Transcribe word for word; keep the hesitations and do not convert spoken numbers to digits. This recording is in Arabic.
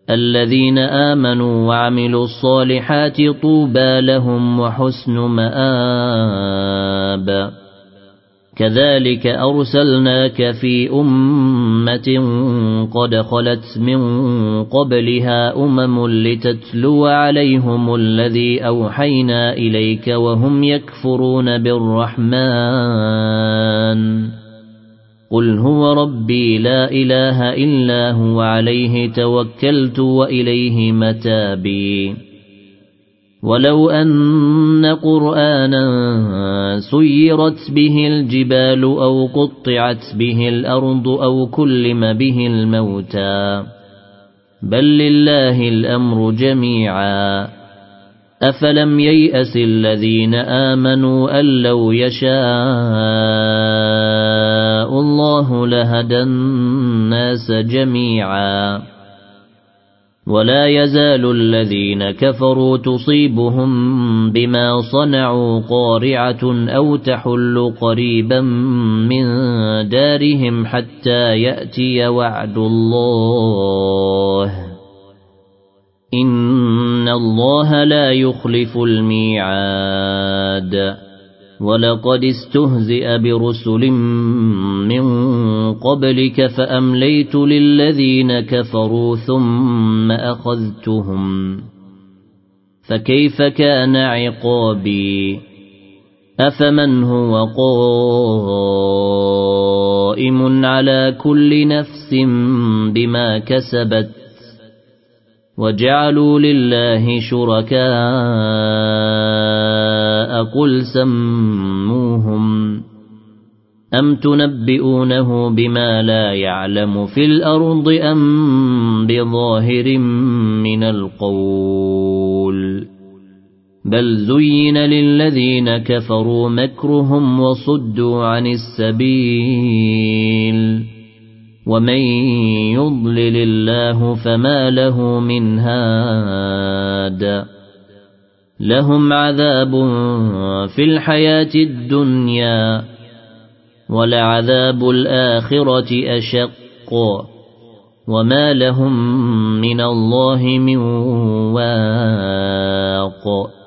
الذين آمنوا وعملوا الصالحات طوبى لهم وحسن مآب كذلك أرسلناك في أمة قد خلت من قبلها أمم لتتلو عليهم الذي أوحينا إليك وهم يكفرون بالرحمن قل هو ربي لا إله إلا هو عليه توكلت وإليه متابي ولو أن قرآنا سيرت به الجبال أو قطعت به الأرض أو كلم به الموتى بل لله الأمر جميعا أفلم ييأس الذين آمنوا أن لو يشاء الله لهدى الناس جميعا ولا يزال الذين كفروا تصيبهم بما صنعوا قارعة أو تحل قريبا من دارهم حتى يأتي وعد الله إن الله لا يخلف الميعاد ولقد استهزئ برسل من قبلك فأمليت للذين كفروا ثم أخذتهم فكيف كان عقابي أفمن هو قائم على كل نفس بما كسبت وجعلوا لله شركاء قل سموهم أم تنبئونه بما لا يعلم في الأرض أم بظاهر من القول بل زين للذين كفروا مكرهم وصدوا عن السبيل ومن يضلل الله فما له من هاد لهم عذاب في الحياة الدنيا ولعذاب الآخرة أشق وما لهم من الله من واق